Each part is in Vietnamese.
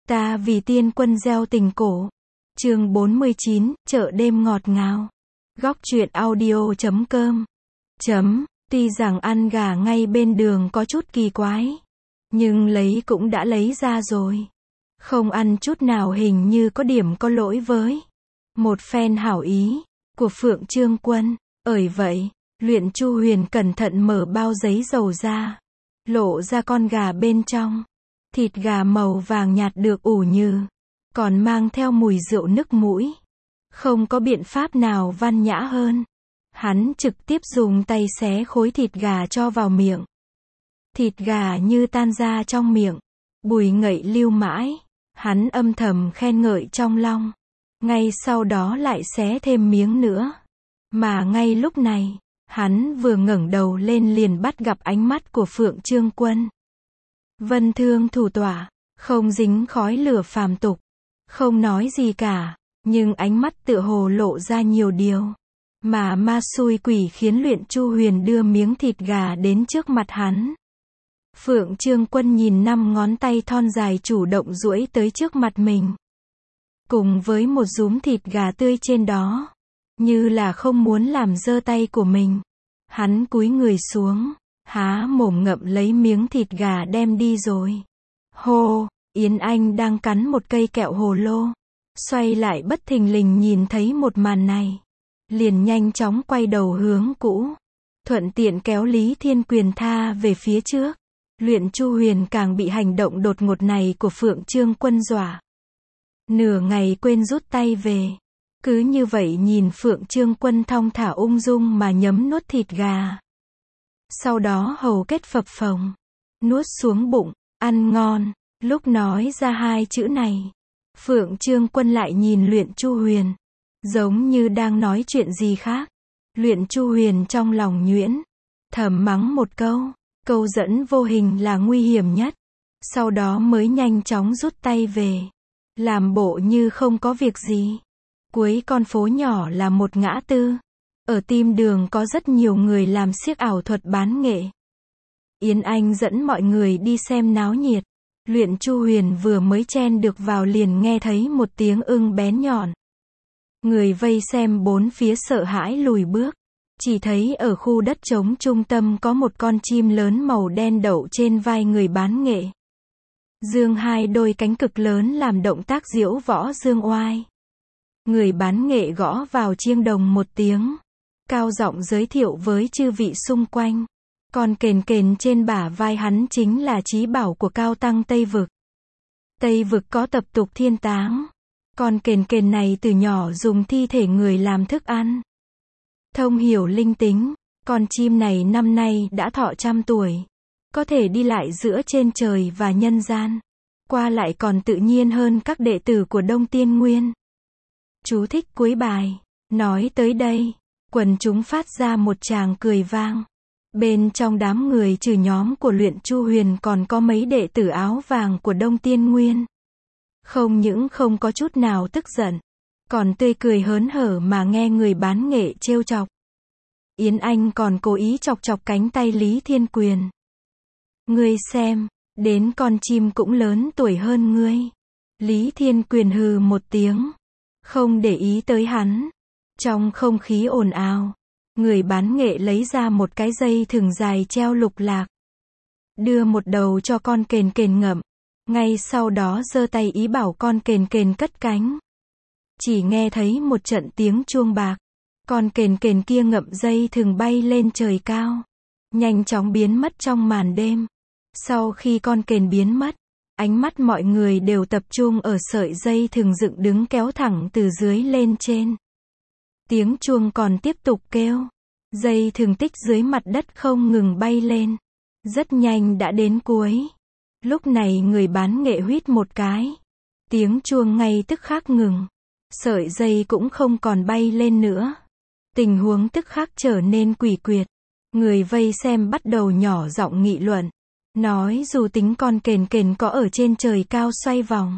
Ta vì tiên quân gieo tình cổ. Chương 49, chợ đêm ngọt ngào. Góc truyện audio.com. Tuy rằng ăn gà ngay bên đường có chút kỳ quái, nhưng lấy cũng đã lấy ra rồi. Không ăn chút nào hình như có điểm có lỗi với một phen hảo ý của Phượng Trương Quân. Bởi vậy, Luyện Chu Huyền cẩn thận mở bao giấy dầu ra, lộ ra con gà bên trong. Thịt gà màu vàng nhạt được ủ nhừ, còn mang theo mùi rượu nức mũi. Không có biện pháp nào văn nhã hơn. Hắn trực tiếp dùng tay xé khối thịt gà cho vào miệng. Thịt gà như tan ra trong miệng, bùi ngậy lưu mãi. Hắn âm thầm khen ngợi trong lòng. Ngay sau đó lại xé thêm miếng nữa. Mà ngay lúc này, hắn vừa ngẩng đầu lên liền bắt gặp ánh mắt của Phượng Trương Quân. Vân thương thủ tỏa, không dính khói lửa phàm tục, không nói gì cả, nhưng ánh mắt tựa hồ lộ ra nhiều điều. Mà ma xui quỷ khiến Luyện Chu Huyền đưa miếng thịt gà đến trước mặt hắn. Phượng Trương Quân nhìn 5 ngón tay thon dài chủ động duỗi tới trước mặt mình. Cùng với một dúm thịt gà tươi trên đó. Như là không muốn làm dơ tay của mình. Hắn cúi người xuống, há mồm ngậm lấy miếng thịt gà đem đi rồi. Hô, Yến Anh đang cắn một cây kẹo hồ lô. Xoay lại bất thình lình nhìn thấy một màn này. Liền nhanh chóng quay đầu hướng cũ. Thuận tiện kéo Lý Thiên Quyền tha về phía trước. Luyện Chu Huyền càng bị hành động đột ngột này của Phượng Trương Quân dọa. Nửa ngày quên rút tay về. Cứ như vậy nhìn Phượng Trương Quân thong thả ung dung mà nhấm nuốt thịt gà. Sau đó hầu kết phập phồng. Nuốt xuống bụng, ăn ngon. Lúc nói ra 2 chữ này, Phượng Trương Quân lại nhìn Luyện Chu Huyền. Giống như đang nói chuyện gì khác. Luyện Chu Huyền trong lòng nhuyễn. Thầm mắng một câu. Câu dẫn vô hình là nguy hiểm nhất. Sau đó mới nhanh chóng rút tay về. Làm bộ như không có việc gì. Cuối con phố nhỏ là một ngã tư. Ở tim đường có rất nhiều người làm xiếc ảo thuật bán nghệ. Yến Anh dẫn mọi người đi xem náo nhiệt. Luyện Chu Huyền vừa mới chen được vào liền nghe thấy một tiếng ưng bén nhọn. Người vây xem bốn phía sợ hãi lùi bước. Chỉ thấy ở khu đất trống trung tâm có một con chim lớn màu đen đậu trên vai người bán nghệ. Dương 2 đôi cánh cực lớn làm động tác diễu võ dương oai. Người bán nghệ gõ vào chiêng đồng một tiếng. Cao giọng giới thiệu với chư vị xung quanh. Con kền kền trên bả vai hắn chính là chí bảo của Cao Tăng Tây Vực. Tây Vực có tập tục thiên táng. Con kền kền này từ nhỏ dùng thi thể người làm thức ăn. Thông hiểu linh tính, con chim này năm nay đã thọ 100 tuổi. Có thể đi lại giữa trên trời và nhân gian. Qua lại còn tự nhiên hơn các đệ tử của Đông Tiên Nguyên. Chú thích cuối bài. Nói tới đây, quần chúng phát ra một tràng cười vang. Bên trong đám người trừ nhóm của Luyện Chu Huyền còn có mấy đệ tử áo vàng của Đông Tiên Nguyên. Không những không có chút nào tức giận, còn tươi cười hớn hở mà nghe người bán nghệ trêu chọc. Yến Anh còn cố ý chọc chọc cánh tay Lý Thiên Quyền. Ngươi xem, đến con chim cũng lớn tuổi hơn ngươi. Lý Thiên Quyền hừ một tiếng, không để ý tới hắn. Trong không khí ồn ào, người bán nghệ lấy ra một cái dây thừng dài treo lục lạc. Đưa một đầu cho con kền kền ngậm. Ngay sau đó giơ tay ý bảo con kền kền cất cánh. Chỉ nghe thấy một trận tiếng chuông bạc. Con kền kền kia ngậm dây thừng bay lên trời cao. Nhanh chóng biến mất trong màn đêm. Sau khi con kền biến mất, ánh mắt mọi người đều tập trung ở sợi dây thừng dựng đứng kéo thẳng từ dưới lên trên. Tiếng chuông còn tiếp tục kêu. Dây thừng tích dưới mặt đất không ngừng bay lên. Rất nhanh đã đến cuối. Lúc này người bán nghệ huýt một cái. Tiếng chuông ngay tức khắc ngừng. Sợi dây cũng không còn bay lên nữa. Tình huống tức khắc trở nên quỷ quyệt. Người vây xem bắt đầu nhỏ giọng nghị luận. Nói dù tính con kền kền có ở trên trời cao xoay vòng,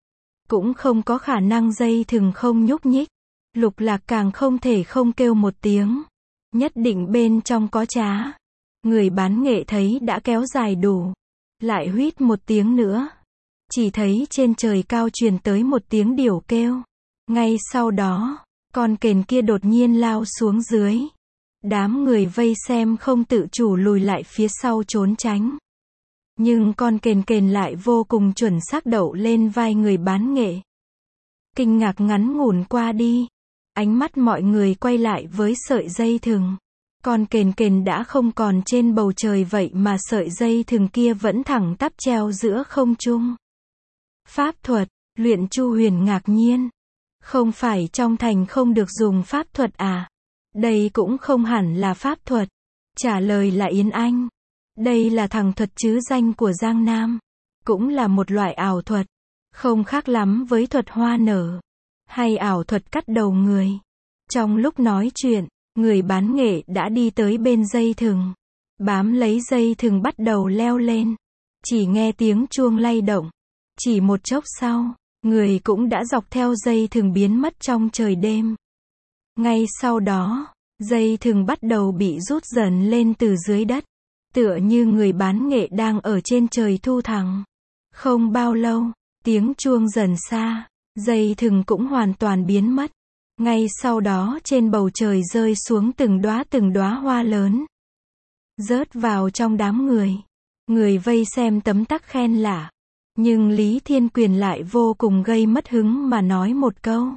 cũng không có khả năng dây thừng không nhúc nhích. Lục lạc càng không thể không kêu một tiếng. Nhất định bên trong có trá. Người bán nghệ thấy đã kéo dài đủ. Lại huýt một tiếng nữa. Chỉ thấy trên trời cao truyền tới một tiếng điểu kêu. Ngay sau đó, con kền kia đột nhiên lao xuống dưới. Đám người vây xem không tự chủ lùi lại phía sau trốn tránh. Nhưng con kền lại vô cùng chuẩn xác đậu lên vai người bán nghệ. Kinh ngạc ngắn ngủn qua đi. Ánh mắt mọi người quay lại với sợi dây thừng. Con kền đã không còn trên bầu trời vậy mà sợi dây thừng kia vẫn thẳng tắp treo giữa không trung. Pháp thuật, Luyện Chu Huyền ngạc nhiên. Không phải trong thành không được dùng pháp thuật à? Đây cũng không hẳn là pháp thuật. Trả lời là Yến Anh. Đây là thằng thuật chứ danh của Giang Nam. Cũng là một loại ảo thuật. Không khác lắm với thuật hoa nở. Hay ảo thuật cắt đầu người. Trong lúc nói chuyện, người bán nghệ đã đi tới bên dây thừng. Bám lấy dây thừng bắt đầu leo lên. Chỉ nghe tiếng chuông lay động. Chỉ một chốc sau, người cũng đã dọc theo dây thừng biến mất trong trời đêm. Ngay sau đó, dây thừng bắt đầu bị rút dần lên từ dưới đất. Tựa như người bán nghệ đang ở trên trời thu thẳng. Không bao lâu, tiếng chuông dần xa, dây thừng cũng hoàn toàn biến mất. Ngay sau đó trên bầu trời rơi xuống từng đóa hoa lớn. Rớt vào trong đám người. Người vây xem tấm tắc khen lạ. Nhưng Lý Thiên Quyền lại vô cùng gây mất hứng mà nói một câu.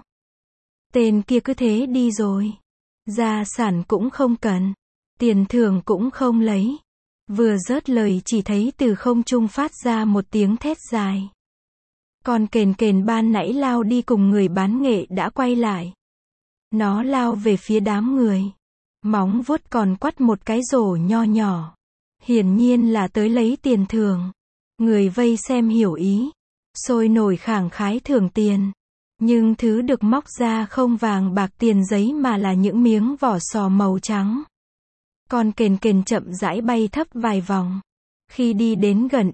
Tên kia cứ thế đi rồi. Gia sản cũng không cần. Tiền thưởng cũng không lấy. Vừa dứt lời chỉ thấy từ không trung phát ra một tiếng thét dài. Con kền ban nãy lao đi cùng người bán nghệ đã quay lại. Nó lao về phía đám người. Móng vuốt còn quắt một cái rổ nho nhỏ. Hiển nhiên là tới lấy tiền thưởng. Người vây xem hiểu ý. Sôi nổi khẳng khái thưởng tiền. Nhưng thứ được móc ra không vàng bạc tiền giấy mà là những miếng vỏ sò màu trắng. Con kền chậm rãi bay thấp vài vòng. Khi đi đến gần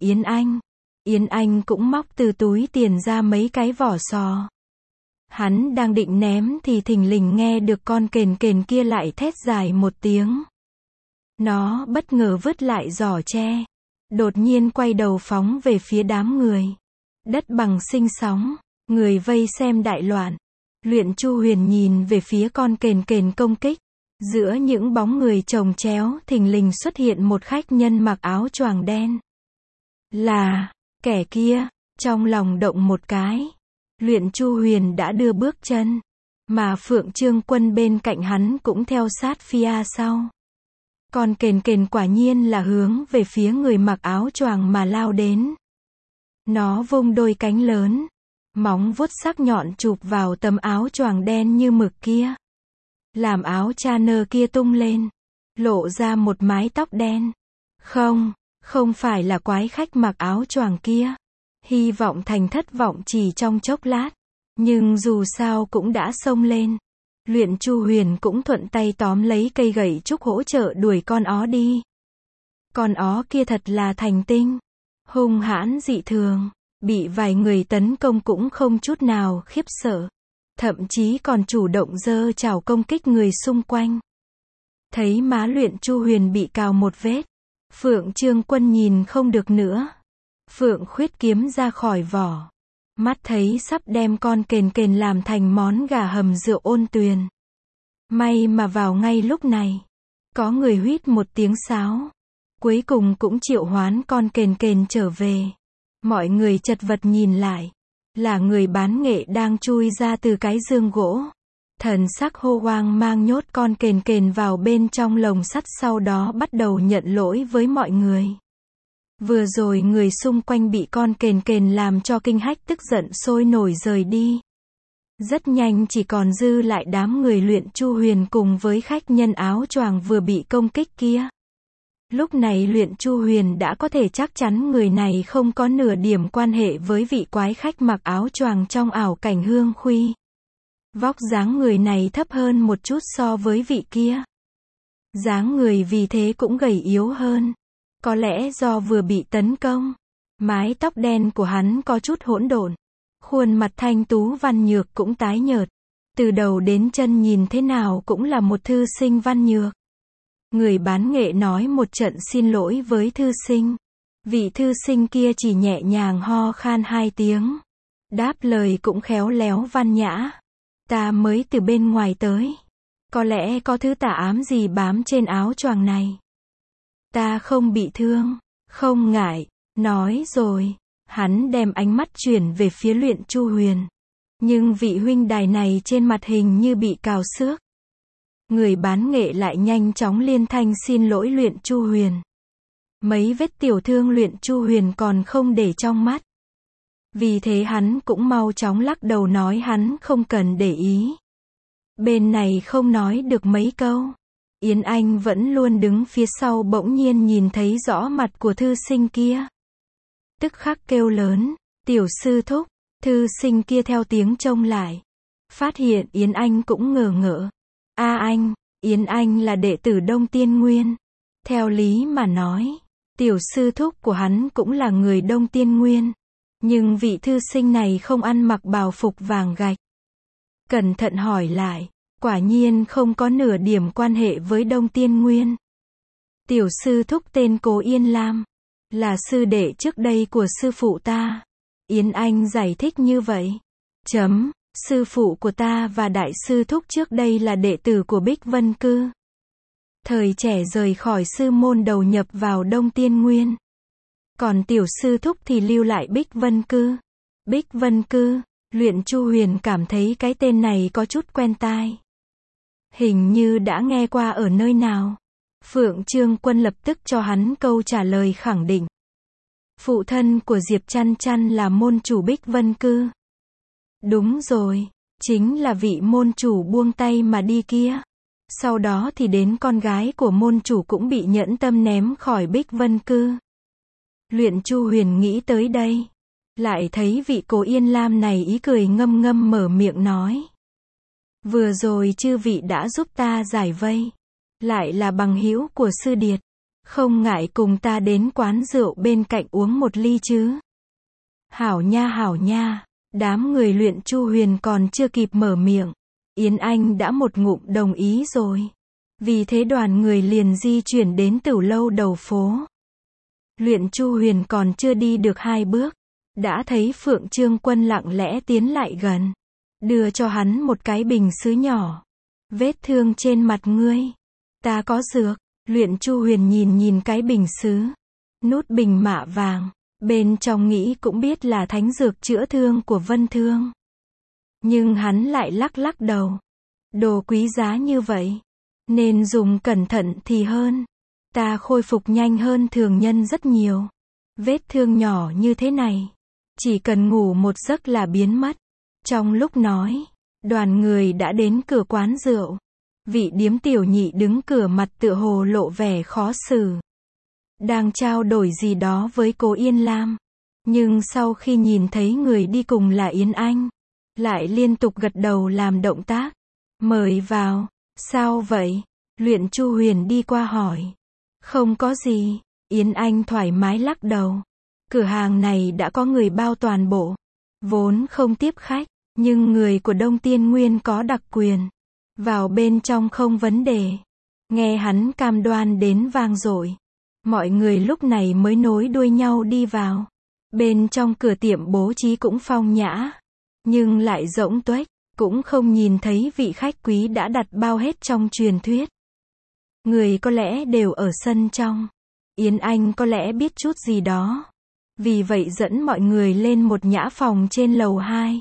Yến Anh cũng móc từ túi tiền ra mấy cái vỏ sò. Hắn đang định ném thì thình lình nghe được con kền kia lại thét dài một tiếng. Nó bất ngờ vứt lại giỏ tre. Đột nhiên quay đầu phóng về phía đám người. Đất bằng sinh sóng. Người vây xem đại loạn. Luyện Chu Huyền nhìn về phía con kền công kích. Giữa những bóng người chồng chéo thình lình xuất hiện một khách nhân mặc áo choàng đen. Là kẻ kia. Trong lòng động một cái. Luyện Chu Huyền đã đưa bước chân. Mà Phượng Trương Quân bên cạnh hắn cũng theo sát phía sau. Con kền quả nhiên là hướng về phía người mặc áo choàng mà lao đến. Nó vung đôi cánh lớn. Móng vuốt sắc nhọn chụp vào tấm áo choàng đen như mực kia. Làm áo Chanel kia tung lên. Lộ ra một mái tóc đen. Không phải là quái khách mặc áo choàng kia. Hy vọng thành thất vọng chỉ trong chốc lát. Nhưng dù sao cũng đã xông lên. Luyện Chu Huyền cũng thuận tay tóm lấy cây gậy trúc hỗ trợ đuổi con ó đi. Con ó kia thật là thành tinh. Hung hãn dị thường. Bị vài người tấn công cũng không chút nào khiếp sợ. Thậm chí còn chủ động giơ chảo công kích người xung quanh. Thấy má Luyện Chu Huyền bị cào một vết. Phượng Trương Quân nhìn không được nữa. Phượng khuyết kiếm ra khỏi vỏ. Mắt thấy sắp đem con kền làm thành món gà hầm rượu Ôn Tuyền. May mà vào ngay lúc này. Có người huýt một tiếng sáo. Cuối cùng cũng triệu hoán con kền trở về. Mọi người chật vật nhìn lại. Là người bán nghệ đang chui ra từ cái giương gỗ. Thần sắc hô hoang mang nhốt con kền vào bên trong lồng sắt, sau đó bắt đầu nhận lỗi với mọi người. Vừa rồi người xung quanh bị con kền làm cho kinh hách tức giận sôi nổi rời đi. Rất nhanh chỉ còn dư lại đám người Luyện Chu Huyền cùng với khách nhân áo choàng vừa bị công kích kia. Lúc này Luyện Chu Huyền đã có thể chắc chắn người này không có nửa điểm quan hệ với vị quái khách mặc áo choàng trong ảo cảnh Hương Khuy. Vóc dáng người này thấp hơn một chút so với vị kia. Dáng người vì thế cũng gầy yếu hơn. Có lẽ do vừa bị tấn công. Mái tóc đen của hắn có chút hỗn độn. Khuôn mặt thanh tú văn nhược cũng tái nhợt. Từ đầu đến chân nhìn thế nào cũng là một thư sinh văn nhược. Người bán nghệ nói một trận xin lỗi với thư sinh. Vị thư sinh kia chỉ nhẹ nhàng ho khan 2 tiếng. Đáp lời cũng khéo léo văn nhã. Ta mới từ bên ngoài tới. Có lẽ có thứ tà ám gì bám trên áo choàng này. Ta không bị thương. Không ngại. Nói rồi. Hắn đem ánh mắt chuyển về phía Luyện Chu Huyền. Nhưng vị huynh đài này trên mặt hình như bị cào xước. Người bán nghệ lại nhanh chóng liên thanh xin lỗi Luyện Chu Huyền. Mấy vết tiểu thương Luyện Chu Huyền còn không để trong mắt. Vì thế hắn cũng mau chóng lắc đầu nói hắn không cần để ý. Bên này không nói được mấy câu. Yến Anh vẫn luôn đứng phía sau bỗng nhiên nhìn thấy rõ mặt của thư sinh kia. Tức khắc kêu lớn, tiểu sư thúc, thư sinh kia theo tiếng trông lại. Phát hiện Yến Anh cũng ngờ ngỡ. Anh, Yến Anh là đệ tử Đông Tiên Nguyên. Theo lý mà nói, tiểu sư thúc của hắn cũng là người Đông Tiên Nguyên. Nhưng vị thư sinh này không ăn mặc bào phục vàng gạch. Cẩn thận hỏi lại, quả nhiên không có nửa điểm quan hệ với Đông Tiên Nguyên. Tiểu sư thúc tên Cố Yên Lam, là sư đệ trước đây của sư phụ ta. Yến Anh giải thích như vậy. Sư phụ của ta và đại sư thúc trước đây là đệ tử của Bích Vân Cư. Thời trẻ rời khỏi sư môn đầu nhập vào Đông Tiên Nguyên. Còn tiểu sư thúc thì lưu lại Bích Vân Cư. Bích Vân Cư, Luyện Chu Huyền cảm thấy cái tên này có chút quen tai. Hình như đã nghe qua ở nơi nào. Phượng Trương Quân lập tức cho hắn câu trả lời khẳng định. Phụ thân của Diệp Chăn Chăn là môn chủ Bích Vân Cư. Đúng rồi, chính là vị môn chủ buông tay mà đi kia. Sau đó thì đến con gái của môn chủ cũng bị nhẫn tâm ném khỏi Bích Vân Cư. Luyện Chu Huyền nghĩ tới đây. Lại thấy vị Cố Yên Lam này ý cười ngâm ngâm mở miệng nói. Vừa rồi chư vị đã giúp ta giải vây. Lại là bằng hữu của sư điệt. Không ngại cùng ta đến quán rượu bên cạnh uống một ly chứ. Hảo nha. Đám người Luyện Chu Huyền còn chưa kịp mở miệng. Yến Anh đã một ngụm đồng ý rồi. Vì thế đoàn người liền di chuyển đến Tửu Lâu đầu phố. Luyện Chu Huyền còn chưa đi được 2 bước. Đã thấy Phượng Trương Quân lặng lẽ tiến lại gần. Đưa cho hắn một cái bình sứ nhỏ. Vết thương trên mặt ngươi. Ta có dược. Luyện Chu Huyền nhìn cái bình sứ. Nút bình mạ vàng. Bên trong nghĩ cũng biết là thánh dược chữa thương của Vân Thương. Nhưng hắn lại lắc đầu. Đồ quý giá như vậy. Nên dùng cẩn thận thì hơn. Ta khôi phục nhanh hơn thường nhân rất nhiều. Vết thương nhỏ như thế này. Chỉ cần ngủ một giấc là biến mất. Trong lúc nói, đoàn người đã đến cửa quán rượu. Vị điếm tiểu nhị đứng cửa mặt tựa hồ lộ vẻ khó xử. Đang trao đổi gì đó với Cố Yên Lam. Nhưng sau khi nhìn thấy người đi cùng là Yến Anh, lại liên tục gật đầu làm động tác. Mời vào. Sao vậy? Luyện Chu Huyền đi qua hỏi. Không có gì. Yến Anh thoải mái lắc đầu. Cửa hàng này đã có người bao toàn bộ. Vốn không tiếp khách. Nhưng người của Đông Tiên Nguyên có đặc quyền. Vào bên trong không vấn đề. Nghe hắn cam đoan đến vang dội. Mọi người lúc này mới nối đuôi nhau đi vào. Bên trong cửa tiệm bố trí cũng phong nhã. Nhưng lại rỗng tuếch. Cũng không nhìn thấy vị khách quý đã đặt bao hết trong truyền thuyết. Người có lẽ đều ở sân trong. Yến Anh có lẽ biết chút gì đó. Vì vậy dẫn mọi người lên một nhã phòng trên lầu 2.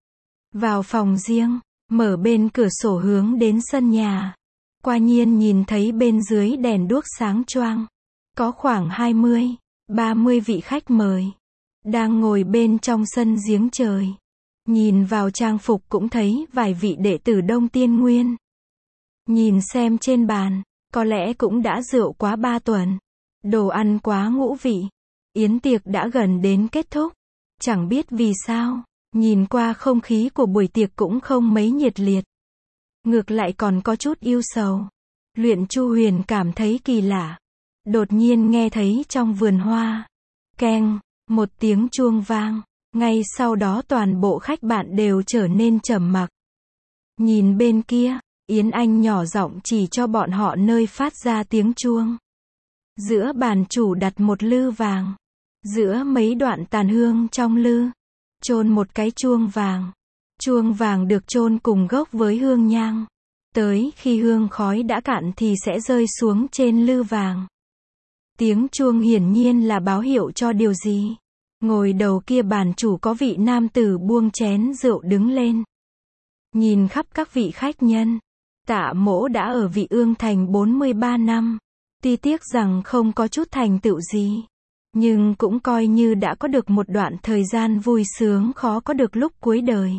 Vào phòng riêng, mở bên cửa sổ hướng đến sân nhà. Quả nhiên nhìn thấy bên dưới đèn đuốc sáng choang. Có khoảng 20, 30 vị khách mời. Đang ngồi bên trong sân giếng trời. Nhìn vào trang phục cũng thấy vài vị đệ tử Đông Tiên Nguyên. Nhìn xem trên bàn, có lẽ cũng đã rượu quá 3 tuần. Đồ ăn quá ngũ vị. Yến tiệc đã gần đến kết thúc. Chẳng biết vì sao, nhìn qua không khí của buổi tiệc cũng không mấy nhiệt liệt. Ngược lại còn có chút ưu sầu. Luyện Chu Huyền cảm thấy kỳ lạ. Đột nhiên nghe thấy trong vườn hoa. Keng, một tiếng chuông vang. Ngay sau đó toàn bộ khách bạn đều trở nên trầm mặc. Nhìn bên kia, Yến Anh nhỏ giọng chỉ cho bọn họ nơi phát ra tiếng chuông. Giữa bàn chủ đặt một lư vàng. Giữa mấy đoạn tàn hương trong lư, chôn một cái chuông vàng. Chuông vàng được chôn cùng gốc với hương nhang. Tới khi hương khói đã cạn thì sẽ rơi xuống trên lư vàng. Tiếng chuông hiển nhiên là báo hiệu cho điều gì? Ngồi đầu kia bàn chủ có vị nam tử buông chén rượu đứng lên. Nhìn khắp các vị khách nhân. Tạ Mỗ đã ở Vị Ương Thành 43 năm. Tuy tiếc rằng không có chút thành tựu gì. Nhưng cũng coi như đã có được một đoạn thời gian vui sướng khó có được lúc cuối đời.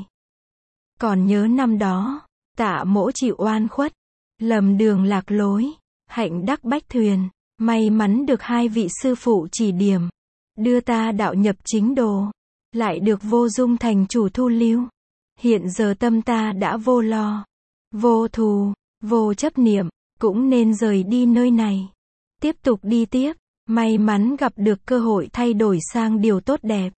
Còn nhớ năm đó, Tạ Mỗ chịu oan khuất, lầm đường lạc lối, hạnh đắc bách thuyền, may mắn được hai vị sư phụ chỉ điểm, đưa ta đạo nhập chính đồ, lại được Vô Dung thành chủ thu lưu. Hiện giờ tâm ta đã vô lo, vô thù, vô chấp niệm, cũng nên rời đi nơi này. Tiếp tục đi tiếp, may mắn gặp được cơ hội thay đổi sang điều tốt đẹp.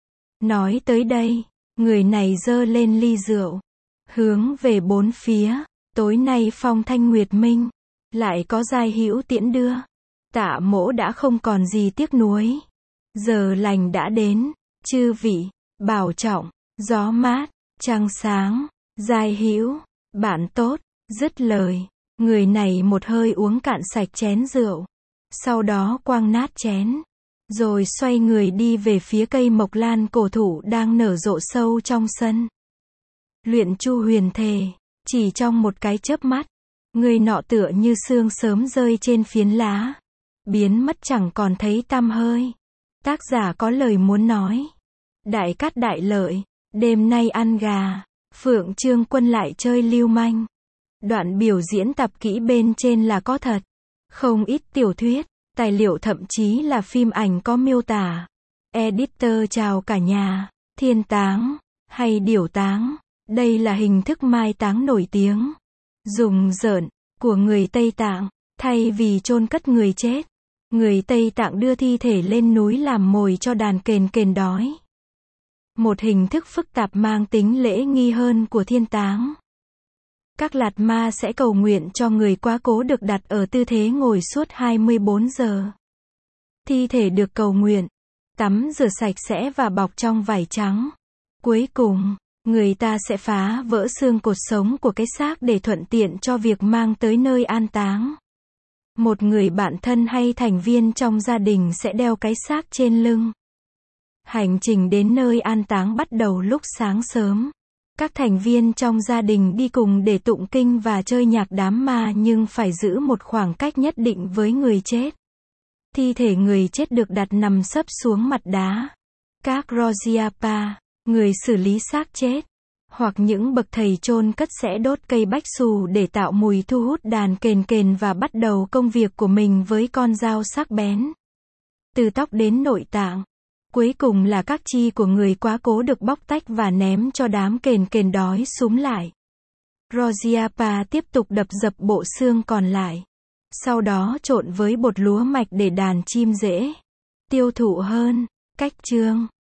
Nói tới đây, người này giơ lên ly rượu, hướng về bốn phía. Tối nay phong thanh nguyệt minh, lại có giai hữu tiễn đưa. Tạ Mỗ đã không còn gì tiếc nuối. Giờ lành đã đến, chư vị, bảo trọng, gió mát, trăng sáng, giai hữu, bạn tốt. Dứt lời, người này một hơi uống cạn sạch chén rượu. Sau đó quăng nát chén, rồi xoay người đi về phía cây mộc lan cổ thụ đang nở rộ sâu trong sân. Luyện Chu huyền thề, chỉ trong một cái chớp mắt, người nọ tựa như sương sớm rơi trên phiến lá, biến mất chẳng còn thấy tăm hơi. Tác giả có lời muốn nói. Đại cát đại lợi, đêm nay ăn gà, Phượng Trương Quân lại chơi lưu manh. Đoạn biểu diễn tập kỹ bên trên là có thật. Không ít tiểu thuyết, tài liệu thậm chí là phim ảnh có miêu tả. Editor chào cả nhà. Thiên táng, hay điểu táng, đây là hình thức mai táng nổi tiếng, dùng rợn, của người Tây Tạng. Thay vì chôn cất người chết, người Tây Tạng đưa thi thể lên núi làm mồi cho đàn kền kền đói. Một hình thức phức tạp mang tính lễ nghi hơn của thiên táng. Các lạt ma sẽ cầu nguyện cho người quá cố được đặt ở tư thế ngồi suốt 24 giờ. Thi thể được cầu nguyện, tắm rửa sạch sẽ và bọc trong vải trắng. Cuối cùng, người ta sẽ phá vỡ xương cột sống của cái xác để thuận tiện cho việc mang tới nơi an táng. Một người bạn thân hay thành viên trong gia đình sẽ đeo cái xác trên lưng. Hành trình đến nơi an táng bắt đầu lúc sáng sớm. Các thành viên trong gia đình đi cùng để tụng kinh và chơi nhạc đám ma nhưng phải giữ một khoảng cách nhất định với người chết. Thi thể người chết được đặt nằm sấp xuống mặt đá. Các Rojiapa, người xử lý xác chết, hoặc những bậc thầy chôn cất sẽ đốt cây bách xù để tạo mùi thu hút đàn kền kền và bắt đầu công việc của mình với con dao sắc bén. Từ tóc đến nội tạng. Cuối cùng là các chi của người quá cố được bóc tách và ném cho đám kền kền đói súm lại. Rojiapa tiếp tục đập dập bộ xương còn lại. Sau đó trộn với bột lúa mạch để đàn chim dễ tiêu thụ hơn. Cách chương